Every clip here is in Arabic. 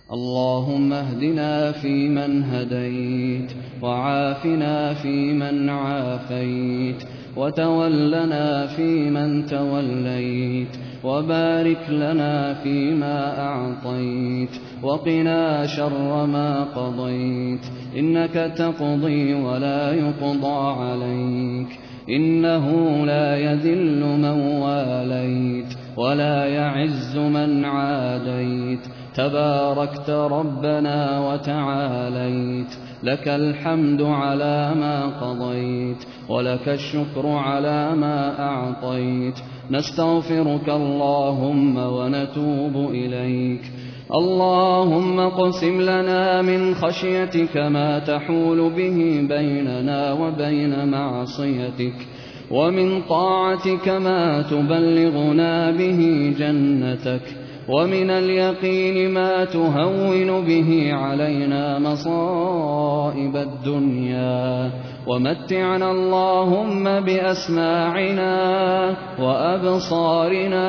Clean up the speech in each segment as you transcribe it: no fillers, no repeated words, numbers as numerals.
اللهم اهدنا فيمن هديت، وعافنا فيمن عافيت، وتولنا فيمن توليت، وبارك لنا فيما أعطيت، وقنا شر ما قضيت، إنك تقضي ولا يقضى عليك، إنه لا يذل من واليت ولا يعز من عاديت، تباركت ربنا وتعاليت، لك الحمد على ما قضيت، ولك الشكر على ما أعطيت، نستغفرك اللهم ونتوب إليك. اللهم اقسم لنا من خشيتك ما تحول به بيننا وبين معصيتك، ومن طاعتك ما تبلغنا به جنتك، ومن اليقين ما تهون به علينا مصائب الدنيا، ومتعنا اللهم بأسماعنا وأبصارنا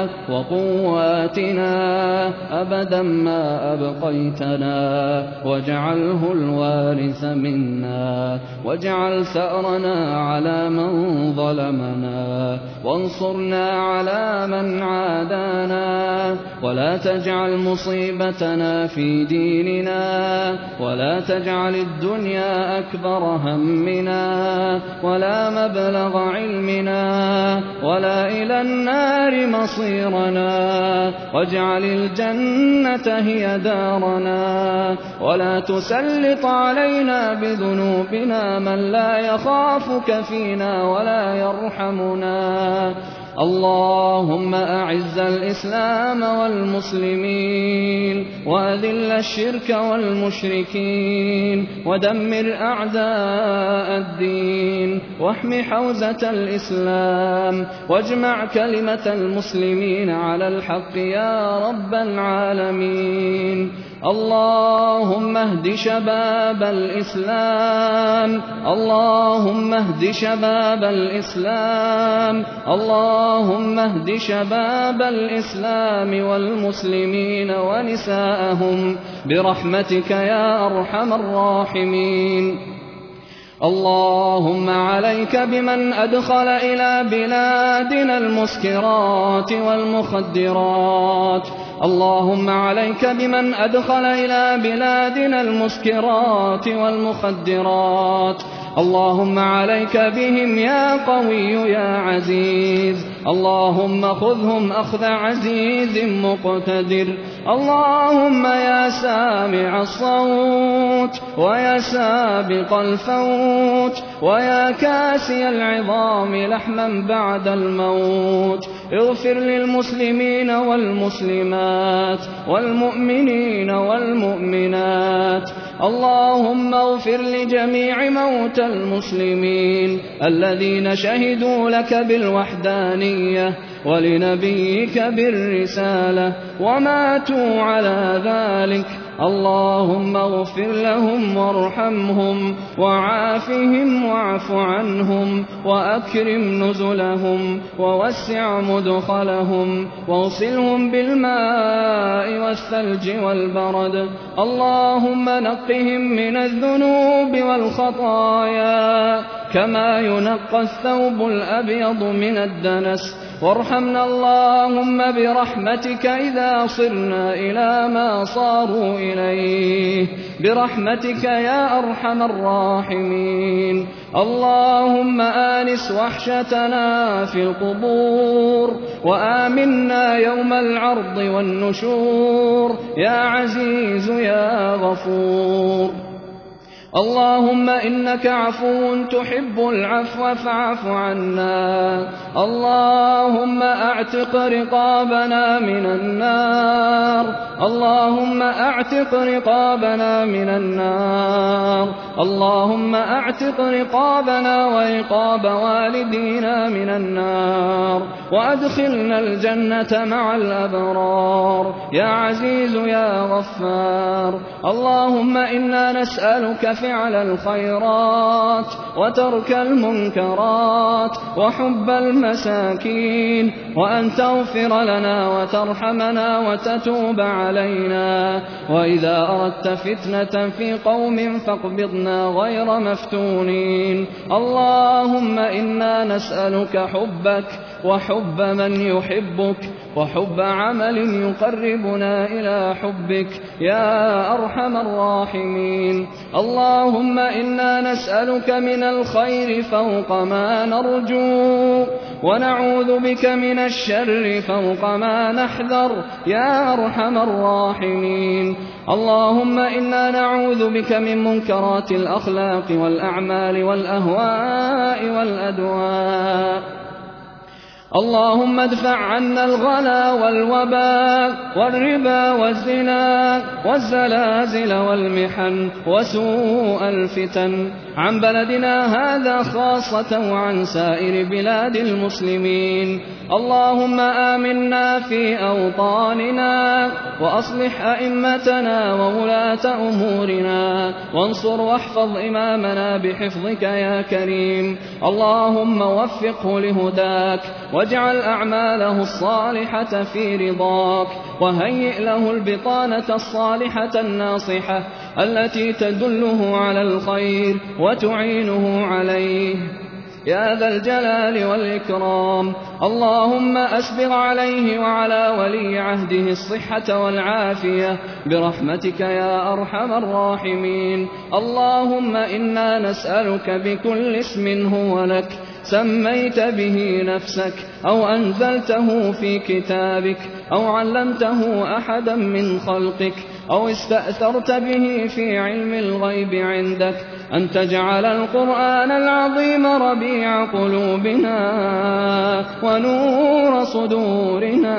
وقواتنا أبدا ما أبقيتنا، واجعله الوارث منا، واجعل ثأرنا على من ظلمنا، وانصرنا على من عادانا، ولا تجعل مصيبتنا في ديننا، ولا تجعل الدنيا أكبر همنا، ولا مبلغ علمنا، ولا إلى النار مصيرنا، واجعل الجنة هي دارنا، ولا تسلط علينا بذنوبنا من لا يخافك فينا ولا يرحمنا. اللهم أعز الإسلام والمسلمين، وأذل الشرك والمشركين، ودمر أعداء الدين، واحم حوزة الإسلام، واجمع كلمة المسلمين على الحق يا رب العالمين. اللهم اهد شباب الإسلام، اللهم اهد شباب الإسلام، اللهم اهد شباب الإسلام والمسلمين ونساءهم برحمتك يا أرحم الراحمين. اللهم عليك بمن أدخل إلى بلادنا المسكرات والمخدرات، اللهم عليك بمن أدخل إلى بلادنا المسكرات والمخدرات، اللهم عليك بهم يا قوي يا عزيز، اللهم خذهم أخذ عزيز مقتدر. اللهم يا سامع الصوت، ويا سابق الفوت، ويا كاسي العظام لحما بعد الموت، اغفر للمسلمين والمسلمات والمؤمنين والمؤمنات. اللهم اغفر لجميع موتى المسلمين الذين شهدوا لك بالوحدانية ولنبيك بالرسالة وماتوا على ذلك. اللهم اغفر لهم وارحمهم وعافهم واعف عنهم وأكرم نزلهم ووسع مدخلهم واغسلهم بالماء والثلج والبرد. اللهم نقهم من الذنوب والخطايا كما ينقى الثوب الأبيض من الدنس، وارحمنا اللهم برحمتك إذا صرنا إلى ما صاروا إليه برحمتك يا أرحم الراحمين. اللهم آنس وحشتنا في القبور وآمنا يوم العرض والنشور يا عزيز يا غفور. اللهم إنك عفو تحب العفو فاعف عنا. اللهم أعتق رقابنا من النار، اللهم أعتق رقابنا من النار، اللهم أعتق رقابنا ورقاب والدينا من النار، وأدخلنا الجنة مع الأبرار يا عزيز يا غفار. اللهم إنا نسألك فعل الخيرات وترك المنكرات وحب المساكين، وأن تغفر لنا وترحمنا وتتوب علينا. وإذا أردت فتنة في قوم فاقبضنا غير مفتونين. اللهم إنا نسألك حبك وحب من يحبك وحب عمل يقربنا إلى حبك يا أرحم الراحمين. اللهم إنا نسألك من الخير فوق ما نرجو، ونعوذ بك من الشر فوق ما نحذر يا أرحم الراحمين. اللهم إنا نعوذ بك من منكرات الأخلاق والأعمال والأهواء والأدواء. اللهم ادفع عنا الغلا والوباء والربا والزنا والزلازل والمحن وسوء الفتن عن بلدنا هذا خاصة وعن سائر بلاد المسلمين. اللهم آمنا في أوطاننا وأصلح أئمتنا وولاة أمورنا، وانصر واحفظ إمامنا بحفظك يا كريم. اللهم وفقه لهداك واجعل أعماله الصالحة في رضاك، وهيئ له البطانة الصالحة الناصحة التي تدله على الخير وتعينه عليه يا ذا الجلال والإكرام. اللهم أسبغ عليه وعلى ولي عهده الصحة والعافية برحمتك يا أرحم الراحمين. اللهم إنا نسألك بكل اسم هو لك سميت به نفسك أو أنزلته في كتابك أو علمته أحدا من خلقك أو استأثرت به في علم الغيب عندك أن تجعل القرآن العظيم ربيع قلوبنا ونور صدورنا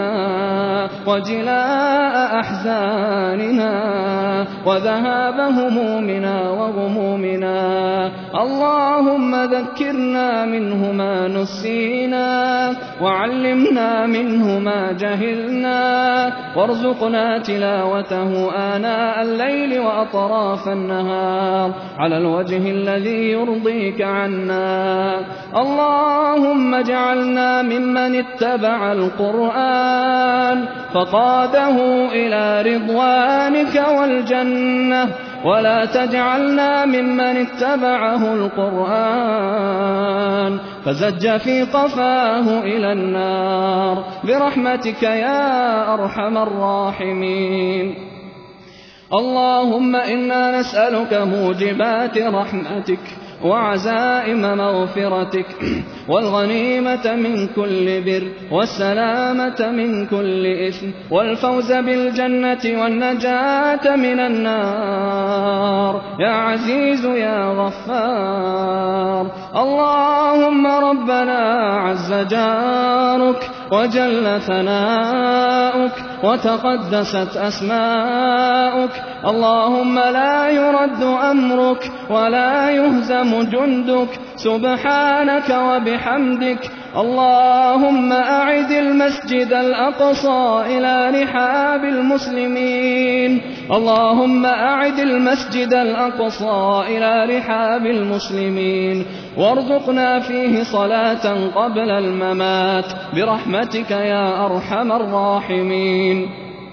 وجلاء أحزاننا وذهاب همومنا وغمومنا. اللهم ذكرنا منه ما نسينا وعلمنا منه ما جهلنا، وارزقنا تلاوته آناء الليل وأطراف النهار على الوجه الذي يرضيك عنا. اللهم اجعلنا ممن اتبع القرآن فقاده إلى رضوانك والجنة، ولا تجعلنا ممن اتبعه القرآن فزج في قفاه إلى النار برحمتك يا أرحم الراحمين. اللهم إنا نسألك موجبات رحمتك وعزائم مغفرتك والغنيمة من كل بر والسلامة من كل إثم والفوز بالجنة والنجاة من النار يا عزيز يا غفار. اللهم ربنا عز جارك وجل ثناؤك وتقدست أسماؤك. اللهم لا يرد أمرك ولا يهزم جندك سبحانك وبحمدك. اللهم أعد المسجد الأقصى إلى رحاب المسلمين. اللهم أعد المسجد الأقصى إلى رحاب المسلمين وارزقنا فيه صلاة قبل الممات برحمتك يا أرحم الراحمين.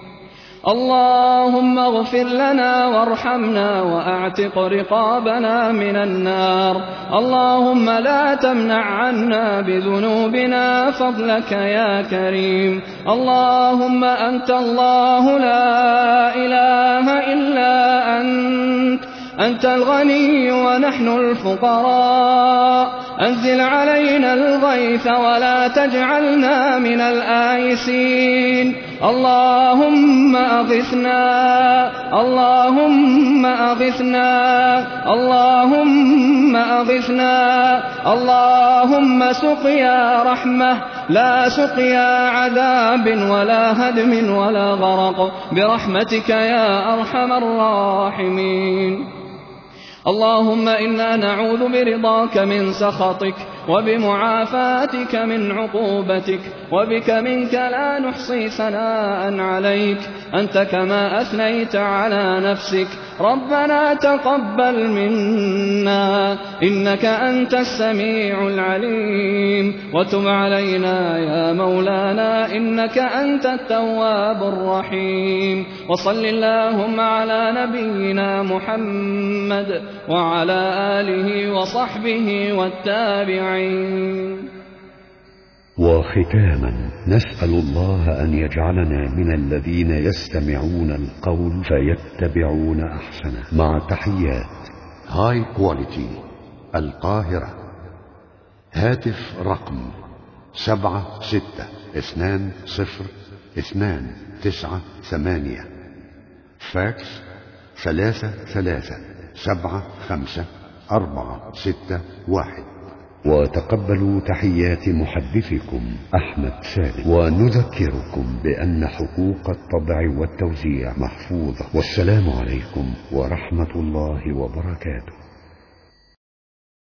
اللهم اغفر لنا وارحمنا وأعتق رقابنا من النار. اللهم لا تمنع عنا بذنوبنا فضلك يا كريم. اللهم أنت الله لا إله إلا أنت الغني ونحن الفقراء. أنزل علينا الغيث ولا تجعلنا من الآيسين. اللهم أغثنا اللهم أغثنا اللهم أغثنا. اللهم سقيا رحمة لا سقيا عذاب ولا هدم ولا غرق برحمتك يا أرحم الراحمين. اللهم إنا نعوذ برضاك من سخطك وبمعافاتك من عقوبتك، وبك منك لا نحصي ثناء عليك أنت كما أثنيت على نفسك. ربنا تقبل منا إنك أنت السميع العليم، وتب علينا يا مولانا إنك أنت التواب الرحيم. وصل اللهم على نبينا محمد وعلى آله وصحبه والتابعين. وختاما نسأل الله أن يجعلنا من الذين يستمعون القول فيتبعون أحسنه، مع تحيات هاي كواليتي القاهرة. هاتف رقم 76202998، فاكس 33754561. وتقبلوا تحيات محدثكم أحمد سالم، ونذكركم بأن حقوق الطبع والتوزيع محفوظة. والسلام عليكم ورحمة الله وبركاته.